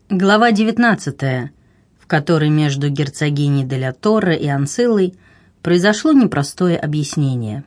Глава 19, в которой между герцогиней де ля Торре и Анциллой произошло непростое объяснение.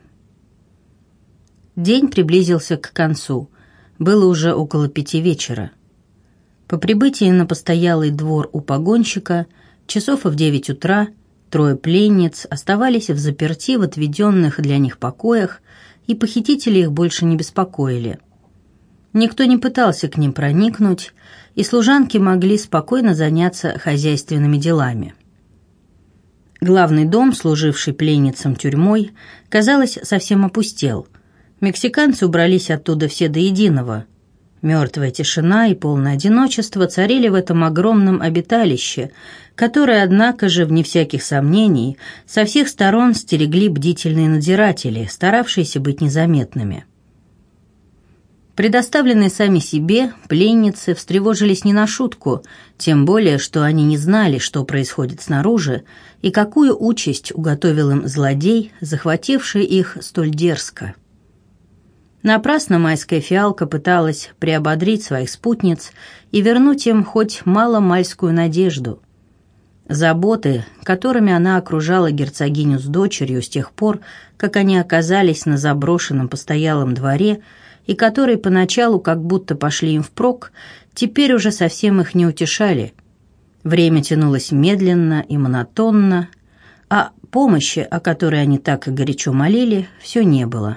День приблизился к концу. Было уже около 5 вечера. По прибытии на постоялый двор у погонщика часов в 9 утра 3 пленниц оставались взаперти в отведенных для них покоях, и похитители их больше не беспокоили. Никто не пытался к ним проникнуть, и служанки могли спокойно заняться хозяйственными делами. Главный дом, служивший пленницам тюрьмой, казалось, совсем опустел. Мексиканцы убрались оттуда все до единого. Мертвая тишина и полное одиночество царили в этом огромном обиталище, которое, однако же, вне всяких сомнений, со всех сторон стерегли бдительные надзиратели, старавшиеся быть незаметными. Предоставленные сами себе, пленницы встревожились не на шутку, тем более, что они не знали, что происходит снаружи, и какую участь уготовил им злодей, захвативший их столь дерзко. Напрасно майская фиалка пыталась приободрить своих спутниц и вернуть им хоть маломальскую надежду. Заботы, которыми она окружала герцогиню с дочерью с тех пор, как они оказались на заброшенном постоялом дворе, и которые поначалу как будто пошли им впрок, теперь уже совсем их не утешали. Время тянулось медленно и монотонно, а помощи, о которой они так и горячо молили, все не было.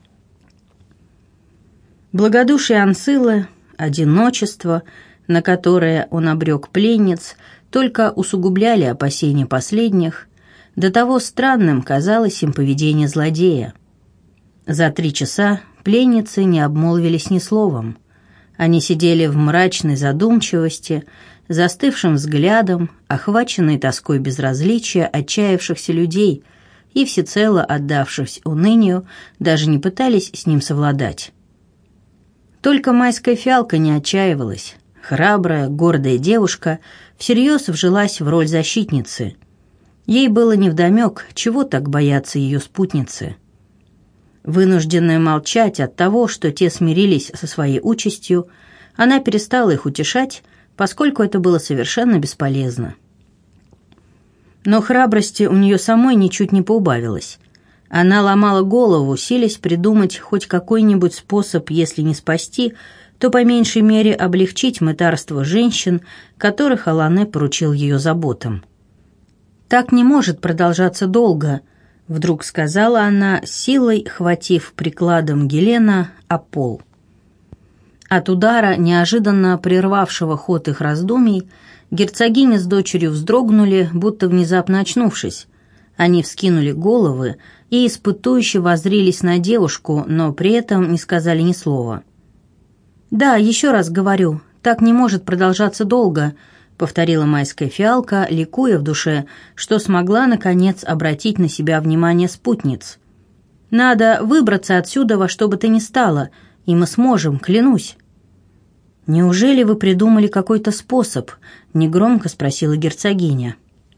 Благодушие Анциллы, одиночество, на которое он обрек пленниц, только усугубляли опасения последних. До того странным казалось им поведение злодея. За 3 часа пленницы не обмолвились ни словом. Они сидели в мрачной задумчивости, застывшим взглядом, охваченной тоской безразличия отчаявшихся людей, и, всецело отдавшись унынию, даже не пытались с ним совладать. Только майская фиалка не отчаивалась. Храбрая, гордая девушка всерьез вжилась в роль защитницы. Ей было невдомек, чего так боятся ее спутницы. Вынужденная молчать от того, что те смирились со своей участью, она перестала их утешать, поскольку это было совершенно бесполезно. Но храбрости у нее самой ничуть не поубавилось. Она ломала голову, силясь придумать хоть какой-нибудь способ, если не спасти, то по меньшей мере облегчить мытарство женщин, которых Алане поручил ее заботам. «Так не может продолжаться долго», — вдруг сказала она, силой хватив прикладом Гелена о пол. От удара, неожиданно прервавшего ход их раздумий, герцогиня с дочерью вздрогнули, будто внезапно очнувшись. Они вскинули головы и испытующе воззрились на девушку, но при этом не сказали ни слова. «Да, еще раз говорю, так не может продолжаться долго», — повторила майская фиалка, ликуя в душе, что смогла, наконец, обратить на себя внимание спутниц. «Надо выбраться отсюда во что бы то ни стало, и мы сможем, клянусь». «Неужели вы придумали какой-то способ?» — негромко спросила герцогиня.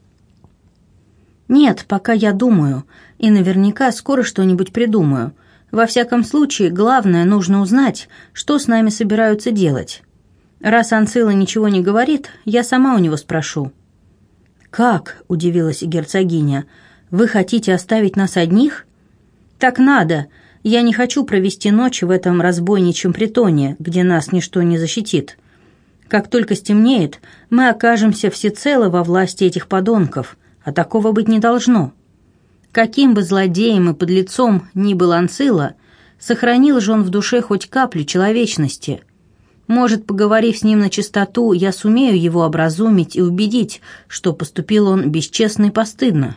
«Нет, пока я думаю, и наверняка скоро что-нибудь придумаю. Во всяком случае, главное, нужно узнать, что с нами собираются делать. Раз Анцилла ничего не говорит, я сама у него спрошу». «Как?» — удивилась герцогиня. «Вы хотите оставить нас одних?» «Так надо. Я не хочу провести ночь в этом разбойничьем притоне, где нас ничто не защитит. Как только стемнеет, мы окажемся всецело во власти этих подонков, а такого быть не должно. Каким бы злодеем и подлецом ни был Анцилла, сохранил же он в душе хоть каплю человечности. Может, поговорив с ним на чистоту, я сумею его образумить и убедить, что поступил он бесчестно и постыдно».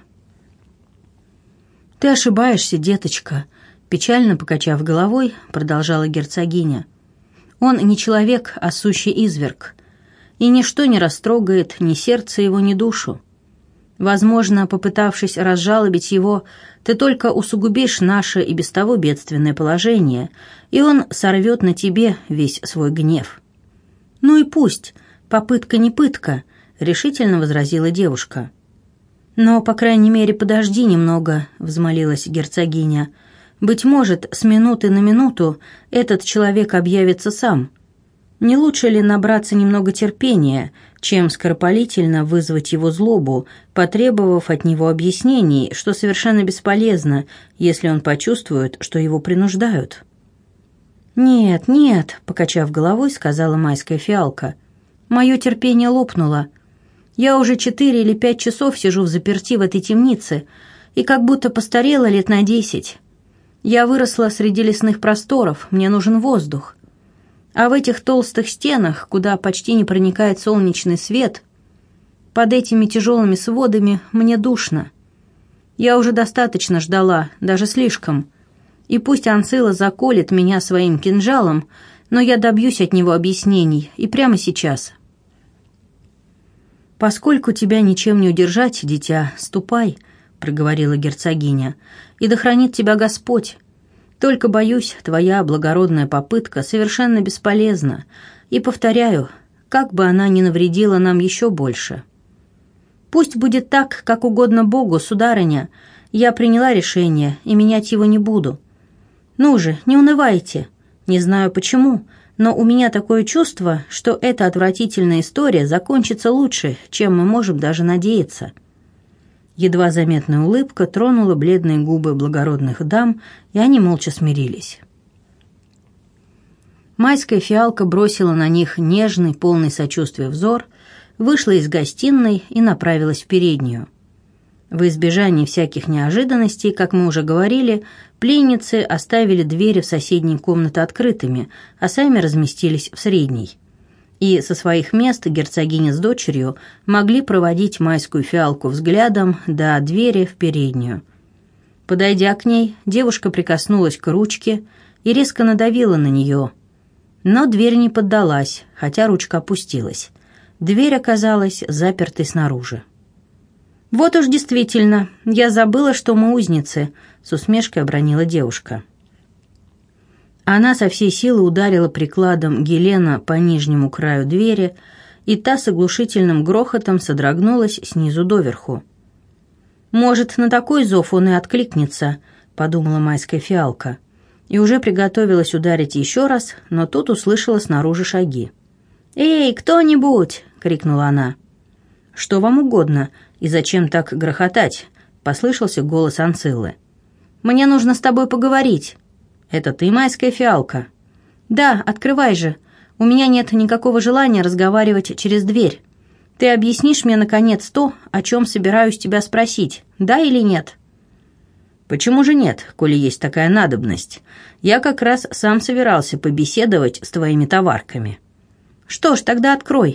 «Ты ошибаешься, деточка», — печально покачав головой, продолжала герцогиня. «Он не человек, а сущий изверг, и ничто не растрогает ни сердце его, ни душу. Возможно, попытавшись разжалобить его, ты только усугубишь наше и без того бедственное положение, и он сорвет на тебе весь свой гнев». «Ну и пусть, попытка не пытка», — решительно возразила девушка. «Но, по крайней мере, подожди немного», — взмолилась герцогиня. «Быть может, с минуты на минуту этот человек объявится сам. Не лучше ли набраться немного терпения, чем скоропалительно вызвать его злобу, потребовав от него объяснений, что совершенно бесполезно, если он почувствует, что его принуждают? «Нет, нет», — покачав головой, сказала майская фиалка. «Мое терпение лопнуло. Я уже 4 или 5 часов сижу взаперти в этой темнице и как будто постарела лет на 10. Я выросла среди лесных просторов, мне нужен воздух. А в этих толстых стенах, куда почти не проникает солнечный свет, под этими тяжелыми сводами мне душно. Я уже достаточно ждала, даже слишком. И пусть Анцила заколет меня своим кинжалом, но я добьюсь от него объяснений, и прямо сейчас». «Поскольку тебя ничем не удержать, дитя, ступай», — проговорила герцогиня, — «и да хранит тебя Господь. Только, боюсь, твоя благородная попытка совершенно бесполезна, и, повторяю, как бы она ни навредила нам еще больше». «Пусть будет так, как угодно Богу, сударыня. Я приняла решение, и менять его не буду. Ну же, не унывайте. Не знаю почему, но у меня такое чувство, что эта отвратительная история закончится лучше, чем мы можем даже надеяться». Едва заметная улыбка тронула бледные губы благородных дам, и они молча смирились. Майская фиалка бросила на них нежный, полный сочувствия взор, вышла из гостиной и направилась в переднюю. В избежание всяких неожиданностей, как мы уже говорили, пленницы оставили двери в соседней комнаты открытыми, а сами разместились в средней. И со своих мест герцогиня с дочерью могли проводить майскую фиалку взглядом до двери в переднюю. Подойдя к ней, девушка прикоснулась к ручке и резко надавила на нее. Но дверь не поддалась, хотя ручка опустилась. Дверь оказалась запертой снаружи. «Вот уж действительно, я забыла, что мы узницы», — с усмешкой обронила девушка. Она со всей силы ударила прикладом Гелена по нижнему краю двери, и та с оглушительным грохотом содрогнулась снизу доверху. «Может, на такой зов он и откликнется», — подумала майская фиалка, и уже приготовилась ударить еще раз, но тут услышала снаружи шаги. «Эй, кто-нибудь!» — крикнула она. «Что вам угодно, и зачем так грохотать?» — послышался голос Анциллы. «Мне нужно с тобой поговорить». «Это ты, майская фиалка?» «Да, открывай же. У меня нет никакого желания разговаривать через дверь. Ты объяснишь мне, наконец, то, о чем собираюсь тебя спросить, да или нет?» «Почему же нет, коли есть такая надобность? Я как раз сам собирался побеседовать с твоими товарками». «Что ж, тогда открой».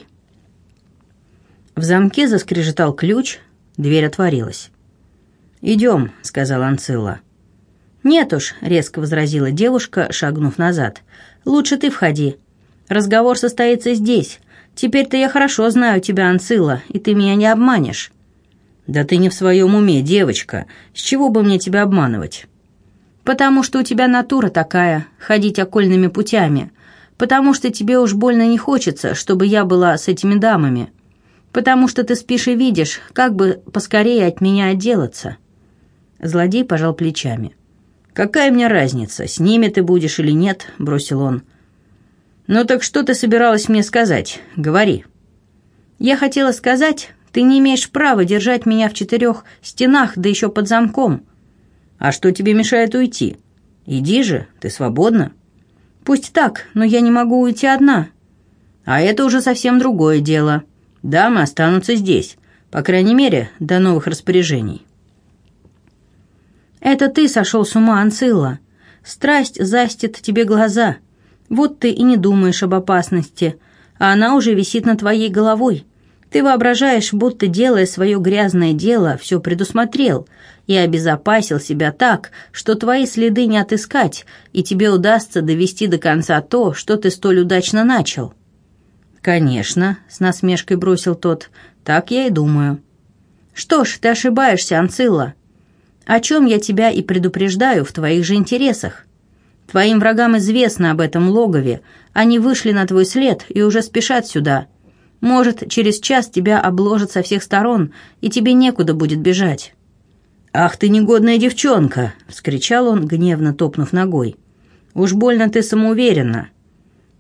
В замке заскрежетал ключ, дверь отворилась. «Идем», — сказала Анцилла. «Нет уж», — резко возразила девушка, шагнув назад. «Лучше ты входи. Разговор состоится здесь. Теперь-то я хорошо знаю тебя, Анцилла, и ты меня не обманешь». «Да ты не в своем уме, девочка. С чего бы мне тебя обманывать?» «Потому что у тебя натура такая, ходить окольными путями. Потому что тебе уж больно не хочется, чтобы я была с этими дамами. Потому что ты спишь и видишь, как бы поскорее от меня отделаться». Злодей пожал плечами. «Какая мне разница, с ними ты будешь или нет?» — бросил он. «Ну так что ты собиралась мне сказать? Говори». «Я хотела сказать, ты не имеешь права держать меня в 4 стенах, да еще под замком». «А что тебе мешает уйти? Иди же, ты свободна». «Пусть так, но я не могу уйти одна». «А это уже совсем другое дело. Дамы останутся здесь, по крайней мере, до новых распоряжений». «Это ты сошел с ума, Анцилла. Страсть застит тебе глаза. Вот ты и не думаешь об опасности, а она уже висит над твоей головой. Ты воображаешь, будто, делая свое грязное дело, все предусмотрел и обезопасил себя так, что твои следы не отыскать, и тебе удастся довести до конца то, что ты столь удачно начал». «Конечно», — с насмешкой бросил тот, — «так я и думаю». «Что ж, ты ошибаешься, Анцилла. О чем я тебя и предупреждаю в твоих же интересах. Твоим врагам известно об этом логове, они вышли на твой след и уже спешат сюда. Может, через час тебя обложат со всех сторон, и тебе некуда будет бежать». «Ах ты негодная девчонка!» — вскричал он, гневно топнув ногой. «Уж больно ты самоуверенна».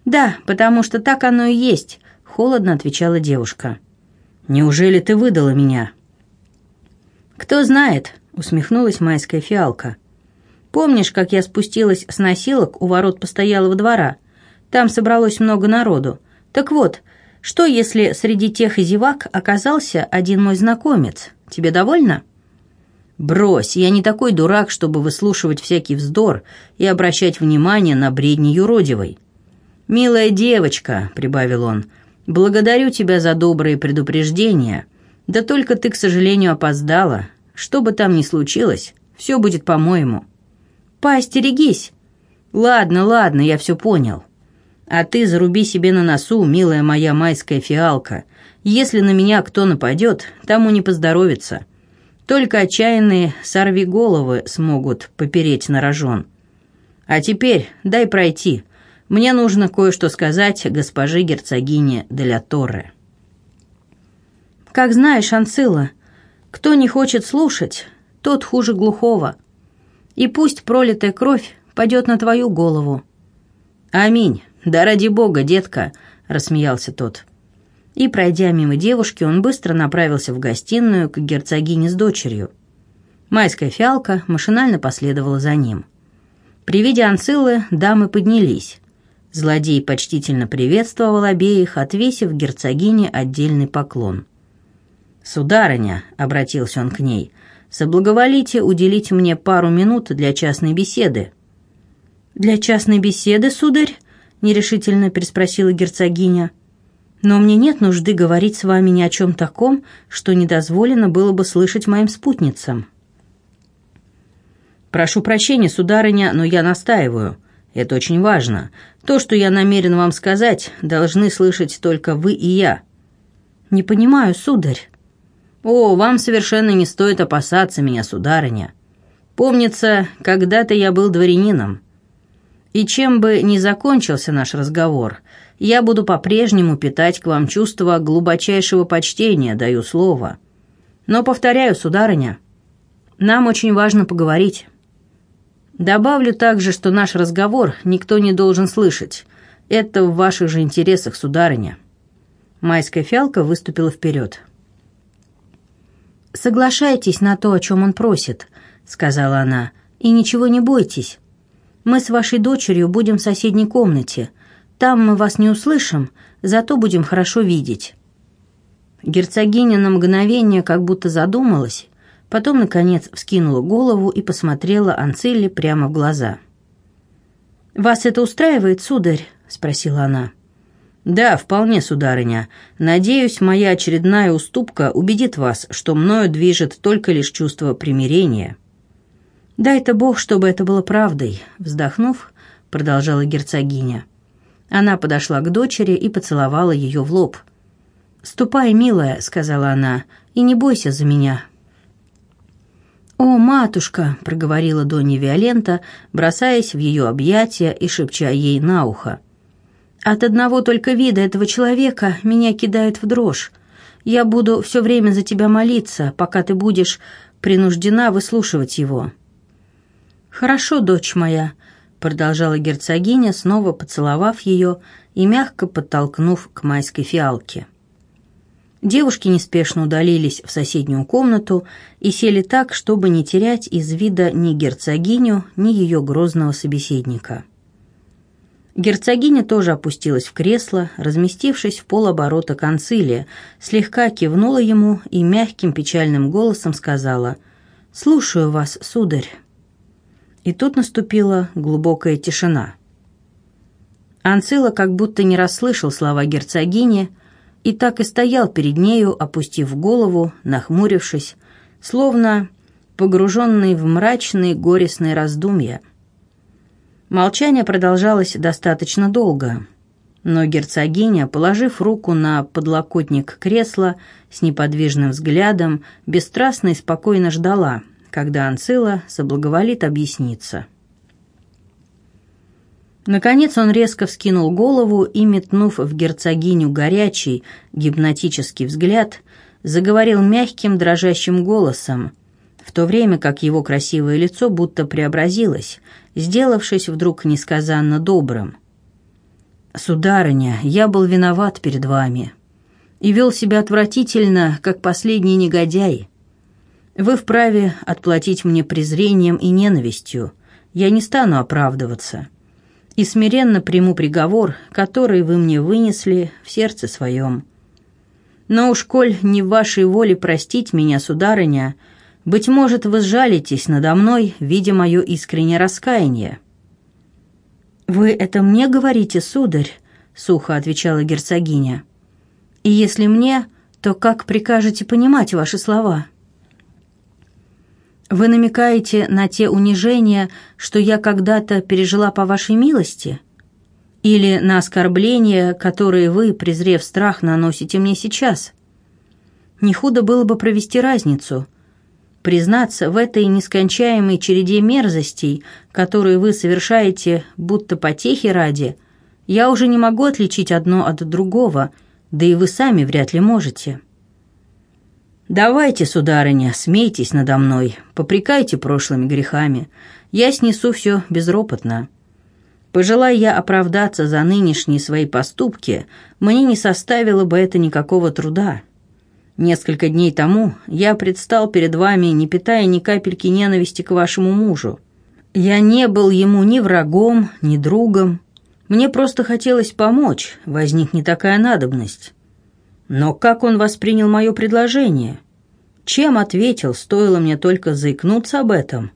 «Да, потому что так оно и есть», — холодно отвечала девушка. «Неужели ты выдала меня?» «Кто знает», — усмехнулась майская фиалка. «Помнишь, как я спустилась с носилок у ворот постоялого двора? Там собралось много народу. Так вот, что если среди тех и зевак оказался один мой знакомец? Тебе довольно?» «Брось, я не такой дурак, чтобы выслушивать всякий вздор и обращать внимание на бредни юродивой». «Милая девочка», — прибавил он, — «благодарю тебя за добрые предупреждения. Да только ты, к сожалению, опоздала. Что бы там ни случилось, все будет по-моему». «Поостерегись». «Ладно, ладно, я все понял. А ты заруби себе на носу, милая моя майская фиалка. Если на меня кто нападет, тому не поздоровится. Только отчаянные сорвиголовы смогут попереть на рожон. А теперь дай пройти. Мне нужно кое-что сказать госпоже герцогине де ля Торре». «Как знаешь, Анцилла, кто не хочет слушать, тот хуже глухого. И пусть пролитая кровь падет на твою голову». «Аминь. Да ради бога, детка», — рассмеялся тот. И, пройдя мимо девушки, он быстро направился в гостиную к герцогине с дочерью. Майская фиалка машинально последовала за ним. При виде Анциллы дамы поднялись. Злодей почтительно приветствовал обеих, отвесив герцогине отдельный поклон. «Сударыня», — обратился он к ней, — «соблаговолите уделить мне пару минут для частной беседы». «Для частной беседы, сударь?» — нерешительно переспросила герцогиня. «Но мне нет нужды говорить с вами ни о чем таком, что не дозволено было бы слышать моим спутницам». «Прошу прощения, сударыня, но я настаиваю. Это очень важно. То, что я намерен вам сказать, должны слышать только вы и я». «Не понимаю, сударь». «О, вам совершенно не стоит опасаться меня, сударыня. Помнится, когда-то я был дворянином. И чем бы ни закончился наш разговор, я буду по-прежнему питать к вам чувство глубочайшего почтения, даю слово. Но, повторяю, сударыня, нам очень важно поговорить. Добавлю также, что наш разговор никто не должен слышать. Это в ваших же интересах, сударыня». Майская фиалка выступила вперед. «Соглашайтесь на то, о чем он просит», — сказала она, — «и ничего не бойтесь. Мы с вашей дочерью будем в соседней комнате. Там мы вас не услышим, зато будем хорошо видеть». Герцогиня на мгновение как будто задумалась, потом, наконец, вскинула голову и посмотрела Анцилле прямо в глаза. «Вас это устраивает, сударь?» — спросила она. «Да, вполне, сударыня. Надеюсь, моя очередная уступка убедит вас, что мною движет только лишь чувство примирения». «Дай-то Бог, чтобы это было правдой», — вздохнув, продолжала герцогиня. Она подошла к дочери и поцеловала ее в лоб. «Ступай, милая», — сказала она, — «и не бойся за меня». «О, матушка», — проговорила Донья Виолента, бросаясь в ее объятия и шепча ей на ухо. «От одного только вида этого человека меня кидает в дрожь. Я буду все время за тебя молиться, пока ты будешь принуждена выслушивать его». «Хорошо, дочь моя», — продолжала герцогиня, снова поцеловав ее и мягко подтолкнув к майской фиалке. Девушки неспешно удалились в соседнюю комнату и сели так, чтобы не терять из вида ни герцогиню, ни ее грозного собеседника. Герцогиня тоже опустилась в кресло, разместившись в полоборота к Анцилле, слегка кивнула ему и мягким печальным голосом сказала: «Слушаю вас, сударь». И тут наступила глубокая тишина. Анцилла как будто не расслышал слова герцогини и так и стоял перед нею, опустив голову, нахмурившись, словно погруженный в мрачные горестные раздумья. Молчание продолжалось достаточно долго, но герцогиня, положив руку на подлокотник кресла, с неподвижным взглядом, бесстрастно и спокойно ждала, когда Анцилла соблаговолит объясниться. Наконец он резко вскинул голову и, метнув в герцогиню горячий, гипнотический взгляд, заговорил мягким, дрожащим голосом, в то время как его красивое лицо будто преобразилось, сделавшись вдруг несказанно добрым. «Сударыня, я был виноват перед вами и вел себя отвратительно, как последний негодяй. Вы вправе отплатить мне презрением и ненавистью, я не стану оправдываться, и смиренно приму приговор, который вы мне вынесли в сердце своем. Но уж коль не в вашей воле простить меня, сударыня, быть может, вы сжалитесь надо мной, видя мое искреннее раскаяние». «Вы это мне говорите, сударь?» — сухо отвечала герцогиня. «И если мне, то как прикажете понимать ваши слова?» «Вы намекаете на те унижения, что я когда-то пережила по вашей милости? Или на оскорбления, которые вы, презрев страх, наносите мне сейчас? Не худо было бы провести разницу. Признаться, в этой нескончаемой череде мерзостей, которые вы совершаете будто потехи ради, я уже не могу отличить одно от другого, да и вы сами вряд ли можете. Давайте, сударыня, смейтесь надо мной, попрекайте прошлыми грехами, я снесу все безропотно. Пожелая я оправдаться за нынешние свои поступки, мне не составило бы это никакого труда. Несколько дней тому я предстал перед вами, не питая ни капельки ненависти к вашему мужу. Я не был ему ни врагом, ни другом. Мне просто хотелось помочь, возникнет такая надобность. Но как он воспринял мое предложение? Чем ответил, стоило мне только заикнуться об этом?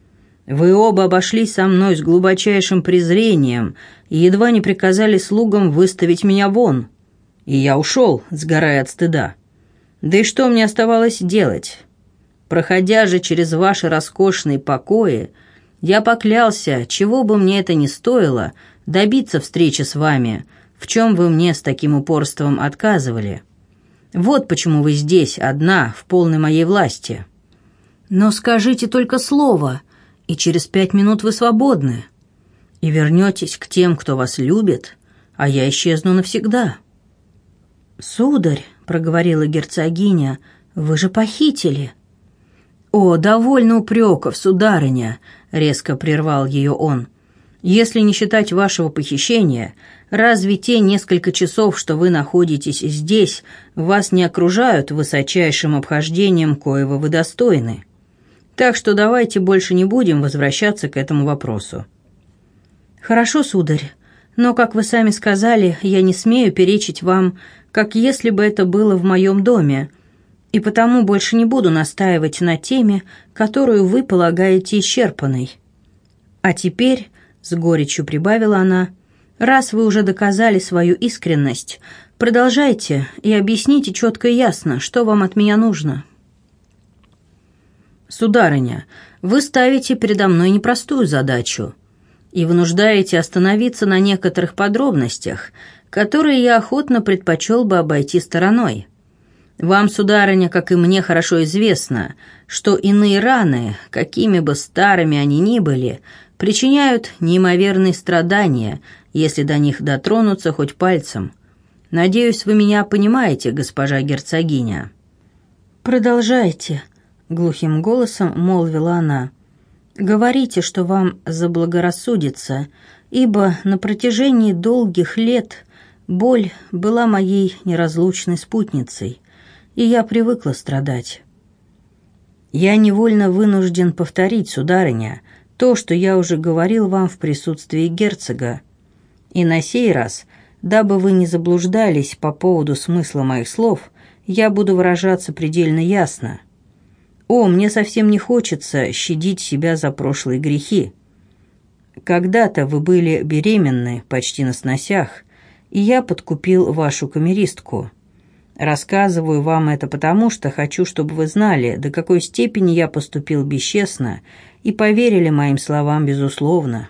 Вы оба обошлись со мной с глубочайшим презрением и едва не приказали слугам выставить меня вон. И я ушел, сгорая от стыда. Да и что мне оставалось делать? Проходя же через ваши роскошные покои, я поклялся, чего бы мне это ни стоило, добиться встречи с вами, в чем вы мне с таким упорством отказывали. Вот почему вы здесь, одна, в полной моей власти. Но скажите только слово, и через 5 минут вы свободны, и вернетесь к тем, кто вас любит, а я исчезну навсегда». «Сударь», — проговорила герцогиня, — «вы же похитили». «О, довольно упреков, сударыня», — резко прервал ее он. «Если не считать вашего похищения, разве те несколько часов, что вы находитесь здесь, вас не окружают высочайшим обхождением, коего вы достойны? Так что давайте больше не будем возвращаться к этому вопросу». «Хорошо, сударь, но, как вы сами сказали, я не смею перечить вам, как если бы это было в моем доме, и потому больше не буду настаивать на теме, которую вы полагаете исчерпанной. А теперь, — с горечью прибавила она, — раз вы уже доказали свою искренность, продолжайте и объясните четко и ясно, что вам от меня нужно». «Сударыня, вы ставите передо мной непростую задачу и вынуждаете остановиться на некоторых подробностях, которые я охотно предпочел бы обойти стороной. Вам, сударыня, как и мне, хорошо известно, что иные раны, какими бы старыми они ни были, причиняют неимоверные страдания, если до них дотронуться хоть пальцем. Надеюсь, вы меня понимаете, госпожа герцогиня». «Продолжайте», — глухим голосом молвила она. «Говорите, что вам заблагорассудится, ибо на протяжении долгих лет боль была моей неразлучной спутницей, и я привыкла страдать». «Я невольно вынужден повторить, сударыня, то, что я уже говорил вам в присутствии герцога. И на сей раз, дабы вы не заблуждались по поводу смысла моих слов, я буду выражаться предельно ясно. О, мне совсем не хочется щадить себя за прошлые грехи. Когда-то вы были беременны, почти на сносях, и я подкупил вашу камеристку. Рассказываю вам это потому, что хочу, чтобы вы знали, до какой степени я поступил бесчестно, и поверили моим словам безусловно».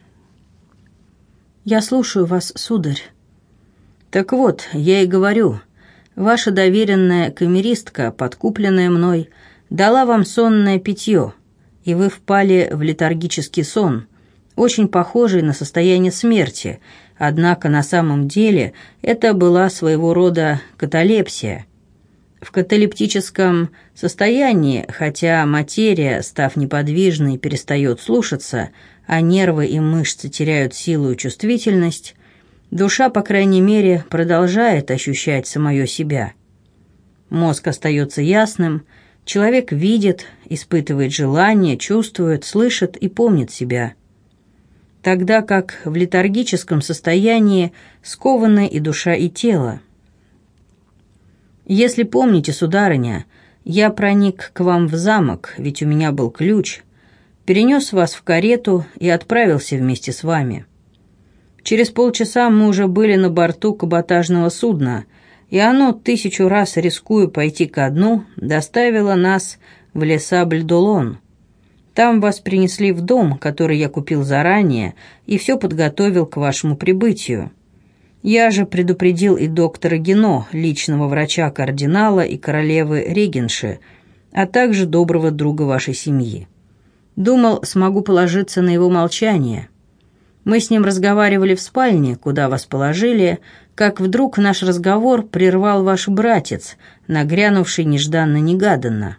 «Я слушаю вас, сударь». «Так вот, я и говорю, ваша доверенная камеристка, подкупленная мной, дала вам сонное питье, и вы впали в летаргический сон, очень похожий на состояние смерти, однако на самом деле это была своего рода каталепсия. В каталептическом состоянии, хотя материя, став неподвижной, перестает слушаться, а нервы и мышцы теряют силу и чувствительность, Душа, по крайней мере, продолжает ощущать самое себя. Мозг остается ясным, человек видит, испытывает желание, чувствует, слышит и помнит себя. Тогда как в летаргическом состоянии скованы и душа, и тело. Если помните, сударыня, я проник к вам в замок, ведь у меня был ключ, перенес вас в карету и отправился вместе с вами. Через полчаса мы уже были на борту каботажного судна, и оно, 1000 раз рискуя пойти ко дну, доставило нас в Ле-Сабль-Долон. Там вас принесли в дом, который я купил заранее, и все подготовил к вашему прибытию. Я же предупредил и доктора Гино, личного врача кардинала и королевы Регенши, а также доброго друга вашей семьи. Думал, смогу положиться на его молчание. Мы с ним разговаривали в спальне, куда вас положили, как вдруг наш разговор прервал ваш братец, нагрянувший нежданно-негаданно.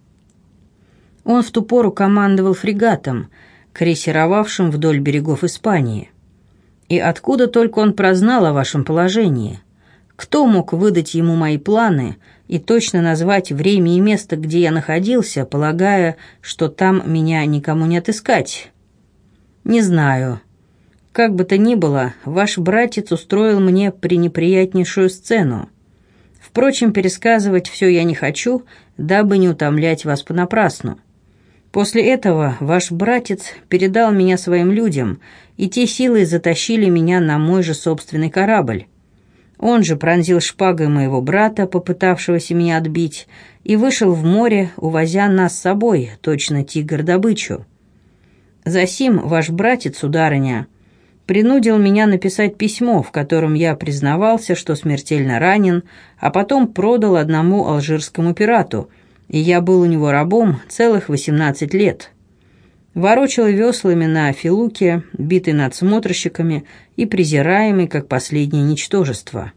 Он в ту пору командовал фрегатом, крейсеровавшим вдоль берегов Испании. И откуда только он прознал о вашем положении? Кто мог выдать ему мои планы и точно назвать время и место, где я находился, полагая, что там меня никому не отыскать? Не знаю. Как бы то ни было, ваш братец устроил мне пренеприятнейшую сцену. Впрочем, пересказывать все я не хочу, дабы не утомлять вас понапрасну. После этого ваш братец передал меня своим людям, и те силой затащили меня на мой же собственный корабль. Он же пронзил шпагой моего брата, попытавшегося меня отбить, и вышел в море, увозя нас с собой, точно тигр добычу. Засим ваш братец, сударыня, принудил меня написать письмо, в котором я признавался, что смертельно ранен, а потом продал одному алжирскому пирату, и я был у него рабом целых 18 лет. Ворочал веслами на Филуке, битый надсмотрщиками и презираемый, как последнее ничтожество.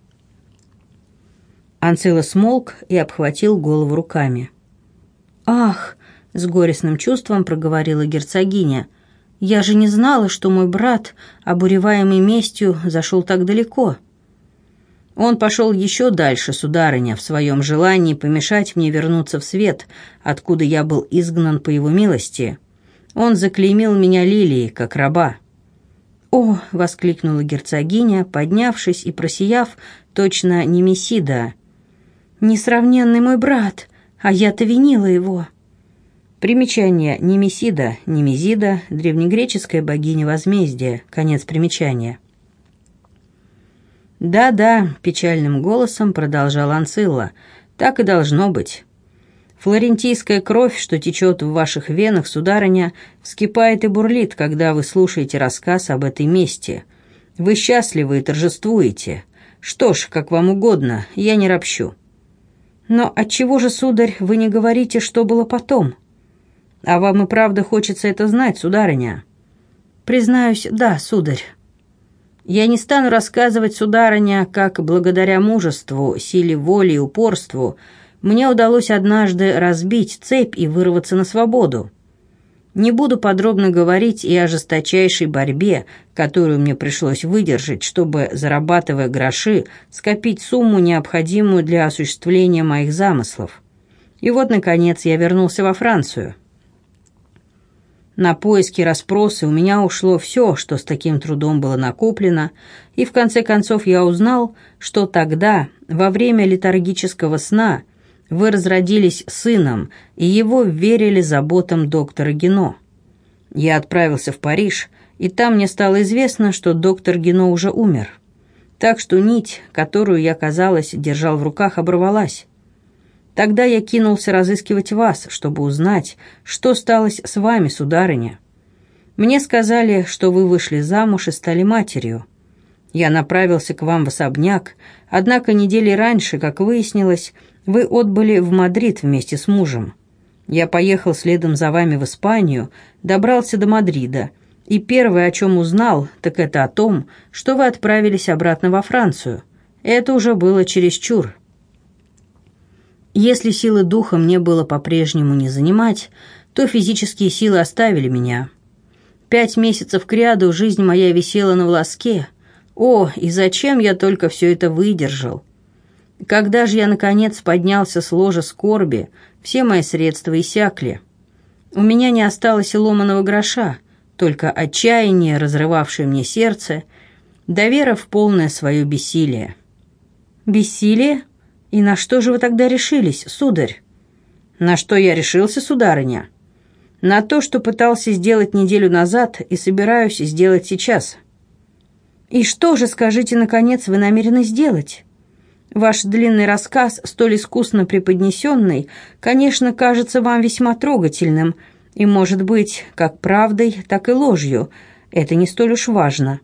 Анцилла смолк и обхватил голову руками. «Ах!» — с горестным чувством проговорила герцогиня. «Я же не знала, что мой брат, обуреваемый местью, зашел так далеко». Он пошел еще дальше, сударыня, в своем желании помешать мне вернуться в свет, откуда я был изгнан по его милости. Он заклеймил меня лилией, как раба». «О!» — воскликнула герцогиня, поднявшись и просияв, точно Немесида. «Несравненный мой брат, а я-то винила его». Примечание: Немесида, Немезида, древнегреческая богиня возмездия. Конец примечания. «Да-да», — печальным голосом продолжал Анцилла, — «так и должно быть. Флорентийская кровь, что течет в ваших венах, сударыня, вскипает и бурлит, когда вы слушаете рассказ об этой мести. Вы счастливы и торжествуете. Что ж, как вам угодно, я не ропщу». «Но отчего же, сударь, вы не говорите, что было потом?» «А вам и правда хочется это знать, сударыня?» «Признаюсь, да, сударь». «Я не стану рассказывать, сударыня, как благодаря мужеству, силе воли и упорству мне удалось однажды разбить цепь и вырваться на свободу. Не буду подробно говорить и о жесточайшей борьбе, которую мне пришлось выдержать, чтобы, зарабатывая гроши, скопить сумму, необходимую для осуществления моих замыслов. И вот, наконец, я вернулся во Францию. На поиски и расспросы у меня ушло все, что с таким трудом было накоплено, и в конце концов я узнал, что тогда, во время летаргического сна, вы разродились сыном, и его вверили заботам доктора Гино. Я отправился в Париж, и там мне стало известно, что доктор Гино уже умер. Так что нить, которую я, казалось, держал в руках, оборвалась. Тогда я кинулся разыскивать вас, чтобы узнать, что сталось с вами, сударыня. Мне сказали, что вы вышли замуж и стали матерью. Я направился к вам в особняк, однако недели раньше, как выяснилось, вы отбыли в Мадрид вместе с мужем. Я поехал следом за вами в Испанию, добрался до Мадрида, и первое, о чем узнал, так это о том, что вы отправились обратно во Францию. Это уже было чересчур. Если силы духа мне было по-прежнему не занимать, то физические силы оставили меня. 5 месяцев кряду жизнь моя висела на волоске. О, и зачем я только все это выдержал? Когда же я, наконец, поднялся с ложа скорби, все мои средства иссякли. У меня не осталось и ломаного гроша, только отчаяние, разрывавшее мне сердце, да вера в полное свое бессилие. «Бессилие? И на что же вы тогда решились, сударь?» «На что я решился, сударыня?» «На то, что пытался сделать неделю назад и собираюсь сделать сейчас». «И что же, скажите, наконец, вы намерены сделать?» Ваш длинный рассказ, столь искусно преподнесенный, конечно, кажется вам весьма трогательным, и, может быть, как правдой, так и ложью. Это не столь уж важно.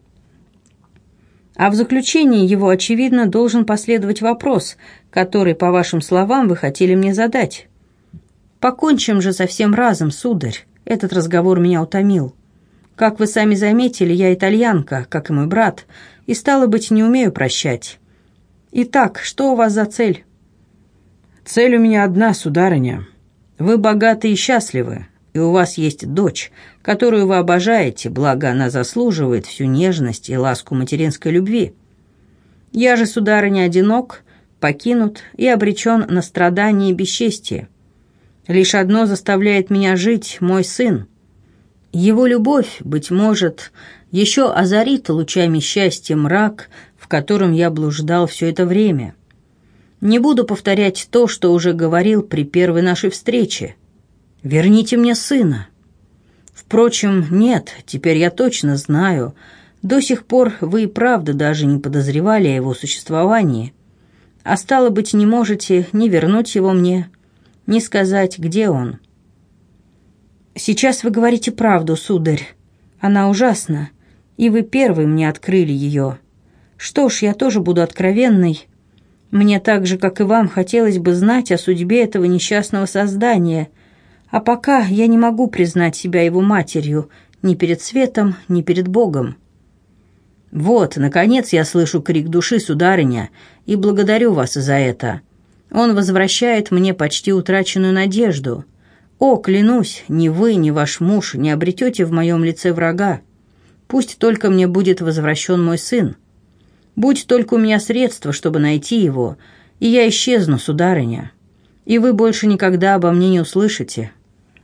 А в заключении его, очевидно, должен последовать вопрос, который, по вашим словам, вы хотели мне задать. Покончим же со всем разом, сударь. Этот разговор меня утомил. Как вы сами заметили, я итальянка, как и мой брат, и, стало быть, не умею прощать. Итак, что у вас за цель? Цель у меня одна, сударыня. Вы богаты и счастливы, и у вас есть дочь, которую вы обожаете, благо она заслуживает всю нежность и ласку материнской любви. Я же, сударыня, одинок, покинут и обречен на страдания и бесчестие. Лишь одно заставляет меня жить, мой сын. Его любовь, быть может, еще озарит лучами счастья мрак, в котором я блуждал все это время. Не буду повторять то, что уже говорил при первой нашей встрече. Верните мне сына. Впрочем, нет, теперь я точно знаю. До сих пор вы и правда даже не подозревали о его существовании. А стало быть, не можете ни вернуть его мне, ни сказать, где он. Сейчас вы говорите правду, сударь. Она ужасна, и вы первый мне открыли ее. Что ж, я тоже буду откровенной. Мне так же, как и вам, хотелось бы знать о судьбе этого несчастного создания, а пока я не могу признать себя его матерью ни перед светом, ни перед Богом. Вот, наконец, я слышу крик души, сударыня, и благодарю вас за это. Он возвращает мне почти утраченную надежду. О, клянусь, ни вы, ни ваш муж не обретете в моем лице врага. Пусть только мне будет возвращен мой сын. Будь только у меня средства, чтобы найти его, и я исчезну, сударыня, и вы больше никогда обо мне не услышите».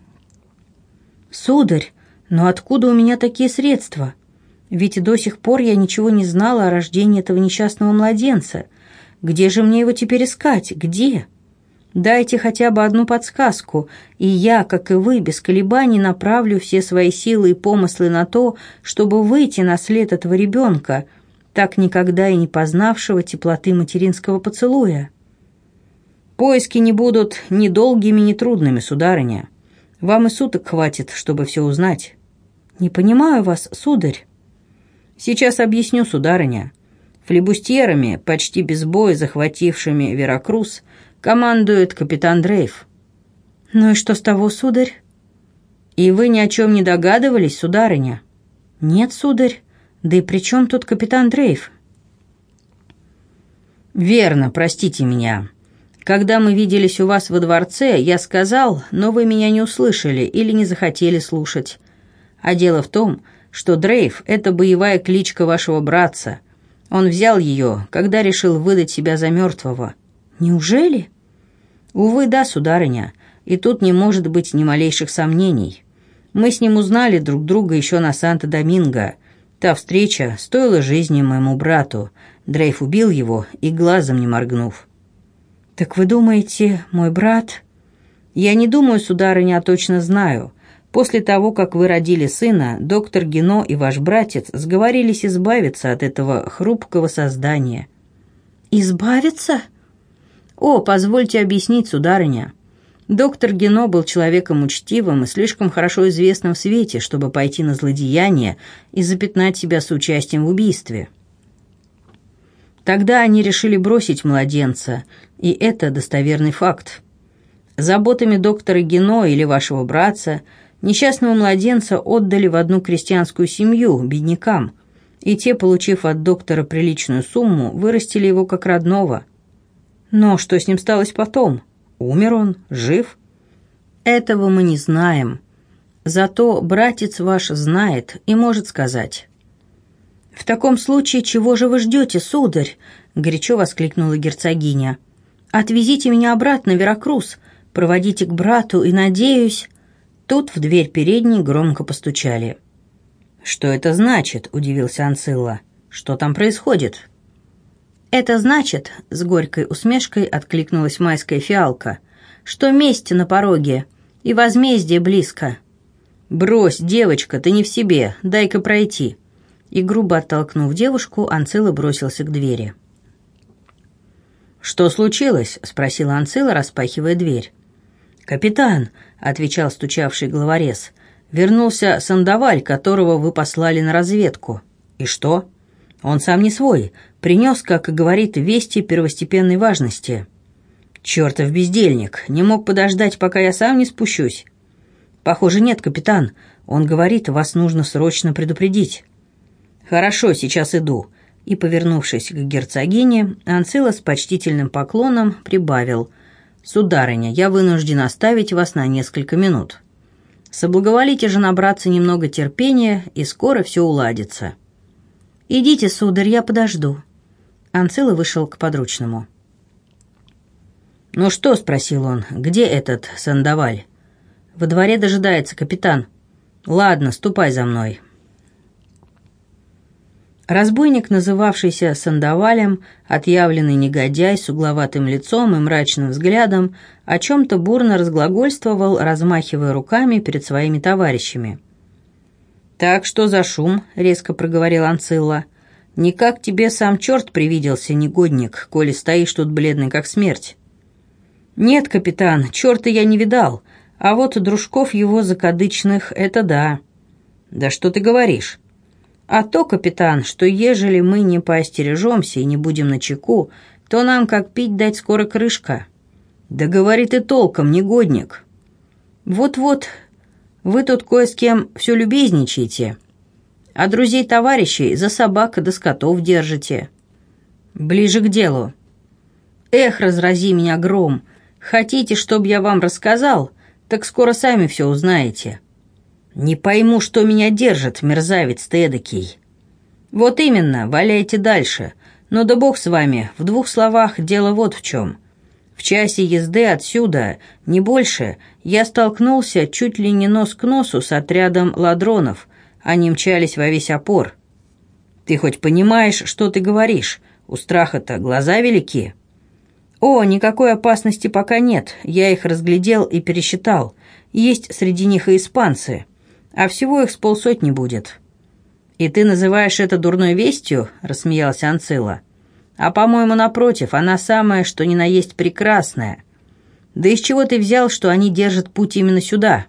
«Сударь, но откуда у меня такие средства? Ведь до сих пор я ничего не знала о рождении этого несчастного младенца. Где же мне его теперь искать? Где? Дайте хотя бы одну подсказку, и я, как и вы, без колебаний направлю все свои силы и помыслы на то, чтобы выйти на след этого ребенка, так никогда и не познавшего теплоты материнского поцелуя. Поиски не будут ни долгими, ни трудными, сударыня. Вам и суток хватит, чтобы все узнать. Не понимаю вас, сударь. Сейчас объясню, сударыня. Флибустьерами, почти без боя захватившими Веракрус, командует капитан Дрейф. Ну и что с того, сударь? И вы ни о чем не догадывались, сударыня? Нет, сударь. Да и при чем тут капитан Дрейф? Верно, простите меня. Когда мы виделись у вас во дворце, я сказал, но вы меня не услышали или не захотели слушать. А дело в том, что Дрейф — это боевая кличка вашего братца. Он взял ее, когда решил выдать себя за мертвого. Неужели? Увы, да, сударыня, и тут не может быть ни малейших сомнений. Мы с ним узнали друг друга еще на Санто-Доминго. Та встреча стоила жизни моему брату. Дрейф убил его и глазом не моргнув. «Так вы думаете, мой брат...» «Я не думаю, сударыня, а точно знаю. После того, как вы родили сына, доктор Гино и ваш братец сговорились избавиться от этого хрупкого создания». «Избавиться?» «О, позвольте объяснить, сударыня. Доктор Гино был человеком учтивым и слишком хорошо известным в свете, чтобы пойти на злодеяние и запятнать себя соучастием в убийстве. Тогда они решили бросить младенца, и это достоверный факт. Заботами доктора Гино или вашего братца несчастного младенца отдали в одну крестьянскую семью, беднякам, и те, получив от доктора приличную сумму, вырастили его как родного. Но что с ним сталось потом? Умер он? Жив? Этого мы не знаем. Зато братец ваш знает и может сказать. «В таком случае чего же вы ждете, сударь?» — горячо воскликнула герцогиня. «Отвезите меня обратно в Веракрус, проводите к брату и, надеюсь...» Тут в дверь передней громко постучали. «Что это значит?» — удивился Анцилла. «Что там происходит?» «Это значит, — с горькой усмешкой откликнулась майская фиалка, — что месть на пороге и возмездие близко». «Брось, девочка, ты не в себе, дай-ка пройти». И, грубо оттолкнув девушку, Анцилла бросился к двери. «Что случилось?» — спросила Анцилла, распахивая дверь. «Капитан», — отвечал стучавший главорез, — «вернулся Сандаваль, которого вы послали на разведку». «И что?» «Он сам не свой, принес, как говорит, вести первостепенной важности». «Чертов бездельник, не мог подождать, пока я сам не спущусь?» «Похоже, нет, капитан. Он говорит, вас нужно срочно предупредить». «Хорошо, сейчас иду». И, повернувшись к герцогине, Анцилла с почтительным поклоном прибавил: «Сударыня, я вынужден оставить вас на несколько минут. Соблаговолите же набраться немного терпения, и скоро все уладится». «Идите, сударь, я подожду». Анцилла вышел к подручному. «Ну что?» — спросил он. «Где этот Сандаваль?» «Во дворе дожидается капитан». «Ладно, ступай за мной». Разбойник, называвшийся Сандавалем, отъявленный негодяй с угловатым лицом и мрачным взглядом, о чем-то бурно разглагольствовал, размахивая руками перед своими товарищами. «Так, что за шум?» — резко проговорил Анцилла. «Никак тебе сам черт привиделся, негодник, коли стоишь тут бледный, как смерть». «Нет, капитан, черта я не видал, а вот дружков его закадычных — это да». «Да что ты говоришь?» «А то, капитан, что ежели мы не поостережемся и не будем начеку, то нам, как пить дать, скоро крышка». «Да говори ты толком, негодник». «Вот-вот, вы тут кое с кем все любезничаете, а друзей-товарищей за собак да скотов держите». «Ближе к делу». «Эх, разрази меня гром, хотите, чтоб я вам рассказал, так скоро сами все узнаете». «Не пойму, что меня держит, мерзавец ты эдакий». «Вот именно, валяйте дальше. Но да бог с вами, в двух словах дело вот в чем. В часе езды отсюда, не больше, я столкнулся чуть ли не нос к носу с отрядом ладронов. Они мчались во весь опор». «Ты хоть понимаешь, что ты говоришь? У страха-то глаза велики». «О, никакой опасности пока нет, я их разглядел и пересчитал. Есть среди них и испанцы, а всего их с полсотни будет». «И ты называешь это дурной вестью?» — рассмеялся Анцилла. «А, по-моему, напротив, она самая, что ни на есть прекрасная. Да из чего ты взял, что они держат путь именно сюда?»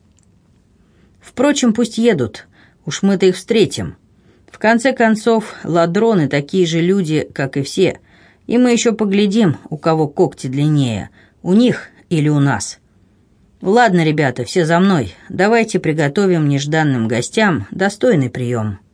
«Впрочем, пусть едут, уж мы-то их встретим. В конце концов, ладроны такие же люди, как и все, и мы еще поглядим, у кого когти длиннее, у них или у нас». «Ладно, ребята, все за мной. Давайте приготовим нежданным гостям достойный прием».